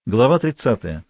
Глава 30.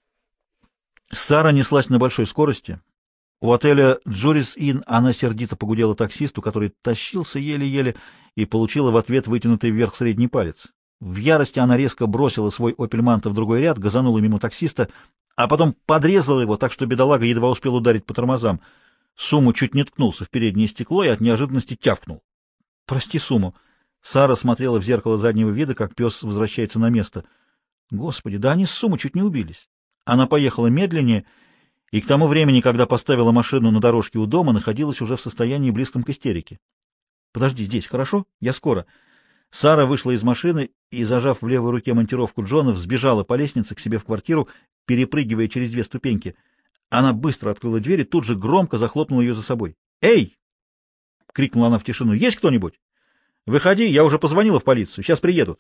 Сара неслась на большой скорости. У отеля Джурис Инн она сердито погудела таксисту, который тащился еле-еле, и получила в ответ вытянутый вверх средний палец. В ярости она резко бросила свой «Опель Манто» в другой ряд, газанула мимо таксиста, а потом подрезала его так, что бедолага едва успел ударить по тормозам. Суму чуть не ткнулся в переднее стекло и от неожиданности тявкнул. «Прости, Суму». Сара смотрела в зеркало заднего вида, как пес возвращается на место. Господи, да они с Суму чуть не убились. Она поехала медленнее, и к тому времени, когда поставила машину на дорожке у дома, находилась уже в состоянии близком к истерике. «Подожди здесь, хорошо? Я скоро». Сара вышла из машины и, зажав в левой руке монтировку Джона, взбежала по лестнице к себе в квартиру, перепрыгивая через 2 ступеньки. Она быстро открыла дверь и тут же громко захлопнула ее за собой. «Эй!» — крикнула она в тишину. «Есть кто-нибудь? Выходи, я уже позвонила в полицию, сейчас приедут».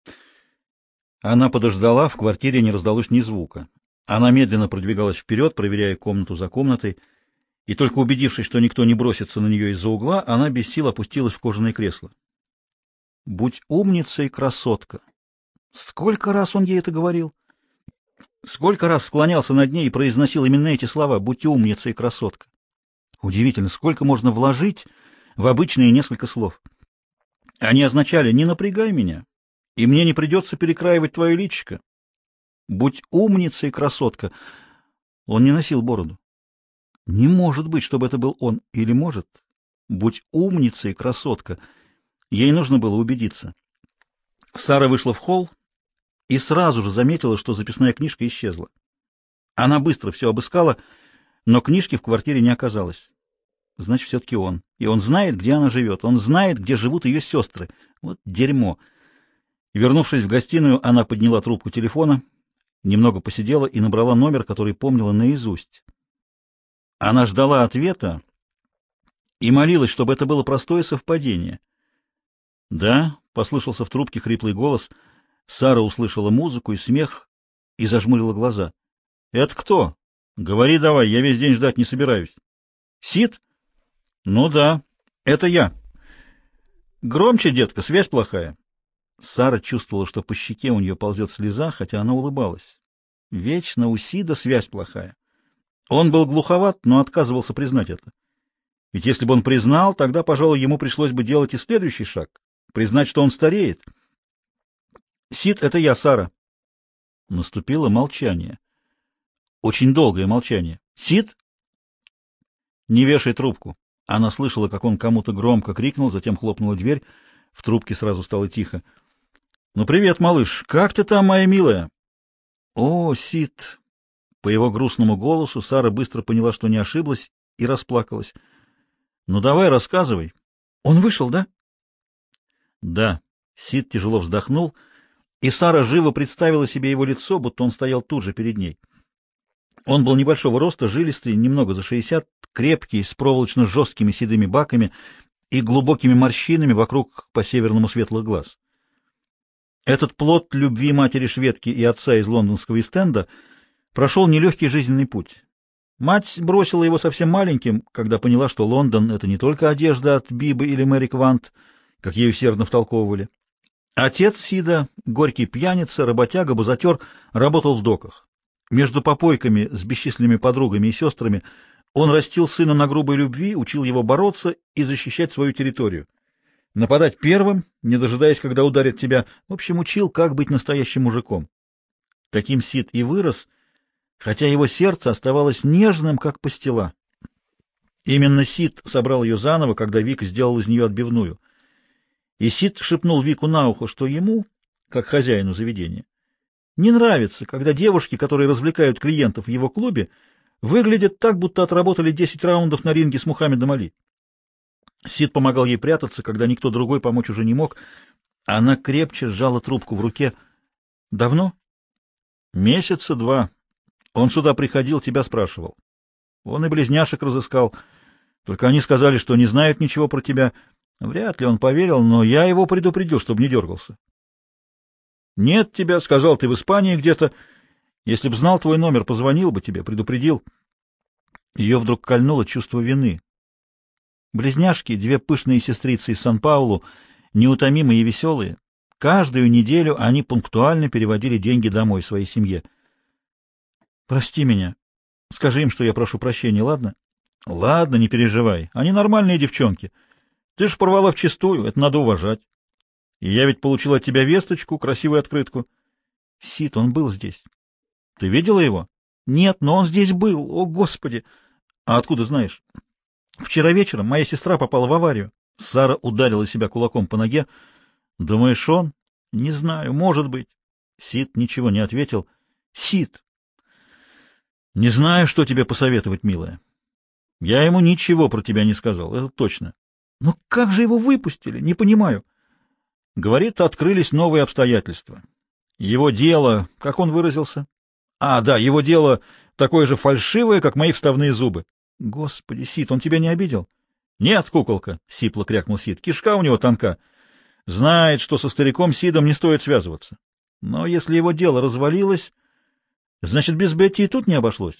Она подождала, в квартире не раздалось ни звука. Она медленно продвигалась вперед, проверяя комнату за комнатой, и только убедившись, что никто не бросится на нее из-за угла, она без сил опустилась в кожаное кресло. «Будь умницей, красотка!» Сколько раз он ей это говорил? Сколько раз склонялся над ней и произносил именно эти слова «будь умницей, красотка!» Удивительно, сколько можно вложить в обычные несколько слов. Они означали «не напрягай меня, и мне не придется перекраивать твое личико». «Будь умницей, красотка!» Он не носил бороду. Не может быть, чтобы это был он. Или может? Будь умницей, красотка. Ей нужно было убедиться. Сара вышла в холл и сразу же заметила, что записная книжка исчезла. Она быстро все обыскала, но книжки в квартире не оказалось. Значит, все-таки он. И он знает, где она живет. Он знает, где живут ее сестры. Вот дерьмо. Вернувшись в гостиную, она подняла трубку телефона, немного посидела и набрала номер, который помнила наизусть. Она ждала ответа и молилась, чтобы это было простое совпадение. «Да», — послышался в трубке хриплый голос. Сара услышала музыку и смех и зажмурила глаза. «Это кто? Говори давай, я весь день ждать не собираюсь». «Сид?» «Ну да, это я». «Громче, детка, связь плохая». Сара чувствовала, что по щеке у нее ползет слеза, хотя она улыбалась. Вечно у Сида связь плохая. Он был глуховат, но отказывался признать это. Ведь если бы он признал, тогда, пожалуй, ему пришлось бы делать и следующий шаг — признать, что он стареет. «Сид, это я, Сара». Наступило молчание. Очень долгое молчание. «Сид?» «Не вешай трубку». Она слышала, как он кому-то громко крикнул, затем хлопнула дверь. В трубке сразу стало тихо. «Ну, привет, малыш. Как ты там, моя милая?» «О, Сид!» По его грустному голосу Сара быстро поняла, что не ошиблась, и расплакалась. «Ну, давай, рассказывай». «Он вышел, да?» «Да». Сид тяжело вздохнул, и Сара живо представила себе его лицо, будто он стоял тут же перед ней. Он был небольшого роста, жилистый, немного за 60, крепкий, с проволочно-жесткими седыми баками и глубокими морщинами вокруг по-северному светлых глаз. Этот плод любви матери шведки и отца из лондонского Истенда прошел нелегкий жизненный путь. Мать бросила его совсем маленьким, когда поняла, что Лондон — это не только одежда от Бибы или Мэри Квант, как ей усердно втолковывали. Отец Сида, горький пьяница, работяга, бузатер, работал в доках. Между попойками с бесчисленными подругами и сестрами он растил сына на грубой любви, учил его бороться и защищать свою территорию. Нападать первым, не дожидаясь, когда ударят тебя, в общем, учил, как быть настоящим мужиком. Таким Сид и вырос, хотя его сердце оставалось нежным, как пастила. Именно Сид собрал ее заново, когда Вик сделал из нее отбивную. И Сид шепнул Вику на ухо, что ему, как хозяину заведения, не нравится, когда девушки, которые развлекают клиентов в его клубе, выглядят так, будто отработали 10 раундов на ринге с Мухаммедом Али. Сид помогал ей прятаться, когда никто другой помочь уже не мог. Она крепче сжала трубку в руке. «Давно?» «Месяца 2. Он сюда приходил, тебя спрашивал. Он и близняшек разыскал. Только они сказали, что не знают ничего про тебя. Вряд ли он поверил, но я его предупредил, чтобы не дергался. Нет тебя, сказал, ты в Испании где-то. Если б знал твой номер, позвонил бы тебе, предупредил». Ее вдруг кольнуло чувство вины. Близняшки, 2 пышные сестрицы из Сан-Паулу, неутомимые и веселые. Каждую неделю они пунктуально переводили деньги домой своей семье. «Прости меня. Скажи им, что я прошу прощения, ладно?» «Ладно, не переживай. Они нормальные девчонки. Ты ж порвала вчистую, это надо уважать. И я ведь получил от тебя весточку, красивую открытку». «Сид, он был здесь. Ты видела его?» «Нет, но он здесь был. О, Господи!» «А откуда знаешь?» «Вчера вечером моя сестра попала в аварию». Сара ударила себя кулаком по ноге. «Думаешь, он?» «Не знаю, может быть». Сид ничего не ответил. «Сид, не знаю, что тебе посоветовать, милая. Я ему ничего про тебя не сказал, это точно». «Но как же его выпустили? Не понимаю». Говорит, открылись новые обстоятельства. Его дело, как он выразился? А, да, его дело такое же фальшивое, как мои вставные зубы. Господи, Сид, он тебя не обидел? Нет, куколка, сипло крякнул Сид, кишка у него тонка. Знает, что со стариком Сидом не стоит связываться. Но если его дело развалилось, значит, без Бетти и тут не обошлось.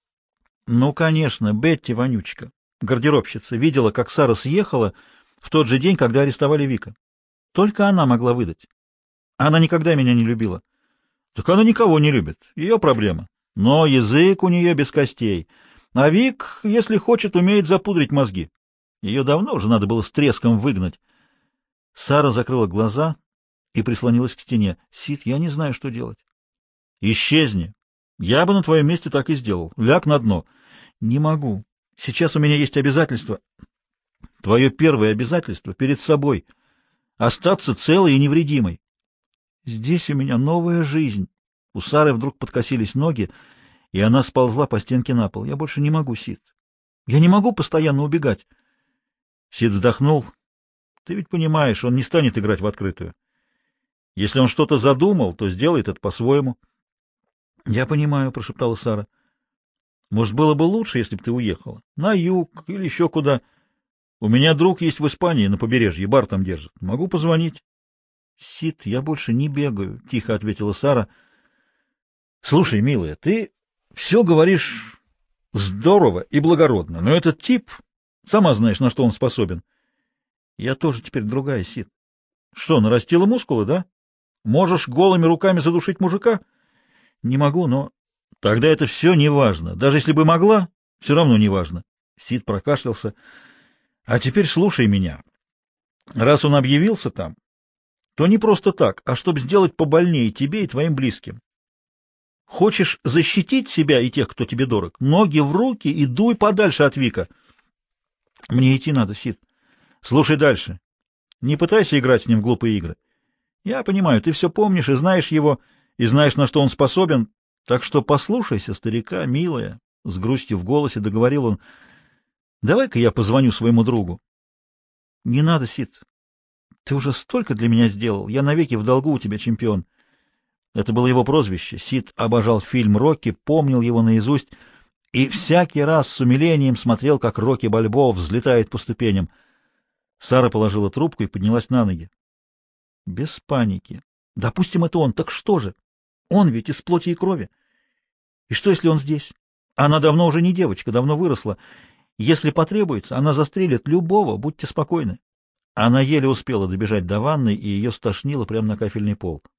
Ну, конечно, Бетти вонючка, гардеробщица, видела, как Сара съехала в тот же день, когда арестовали Вика. Только она могла выдать. Она никогда меня не любила. Так она никого не любит. Ее проблема. Но язык у нее без костей. А Вик, если хочет, умеет запудрить мозги. Ее давно уже надо было с треском выгнать. Сара закрыла глаза и прислонилась к стене. Сид, я не знаю, что делать. Исчезни. Я бы на твоем месте так и сделал. Ляг на дно. Не могу. Сейчас у меня есть обязательства. Твое первое обязательство перед собой. Остаться целой и невредимой. Здесь у меня новая жизнь. У Сары вдруг подкосились ноги, и она сползла по стенке на пол. Я больше не могу, Сид. Я не могу постоянно убегать. Сид вздохнул. Ты ведь понимаешь, он не станет играть в открытую. Если он что-то задумал, то сделает это по-своему. — Я понимаю, — прошептала Сара. — Может, было бы лучше, если бы ты уехала? На юг или еще куда. У меня друг есть в Испании, на побережье, бар там держит. Могу позвонить. — Сид, я больше не бегаю, — тихо ответила Сара. — Слушай, милая, ты все говоришь здорово и благородно, но этот тип, сама знаешь, на что он способен. Я тоже теперь другая, Сид. Что, нарастила мускулы, да? Можешь голыми руками задушить мужика? Не могу, но... Тогда это все не важно. Даже если бы могла, все равно не важно. Сид прокашлялся. А теперь слушай меня. Раз он объявился там, то не просто так, а чтобы сделать побольнее тебе и твоим близким. Хочешь защитить себя и тех, кто тебе дорог? Ноги в руки и дуй подальше от Вика. Мне идти надо, Сид. Слушай дальше. Не пытайся играть с ним в глупые игры. Я понимаю, ты все помнишь и знаешь его, и знаешь, на что он способен, так что послушайся старика, милая, — с грустью в голосе договорил он. — Давай-ка я позвоню своему другу. — Не надо, Сид. Ты уже столько для меня сделал. Я навеки в долгу у тебя, чемпион. Это было его прозвище. Сид обожал фильм «Рокки», помнил его наизусть и всякий раз с умилением смотрел, как Рокки Бальбоа взлетает по ступеням. Сара положила трубку и поднялась на ноги. Без паники. Допустим, это он. Так что же? Он ведь из плоти и крови. И что, если он здесь? Она давно уже не девочка, давно выросла. Если потребуется, она застрелит любого, будьте спокойны. Она еле успела добежать до ванной, и ее стошнило прямо на кафельный пол.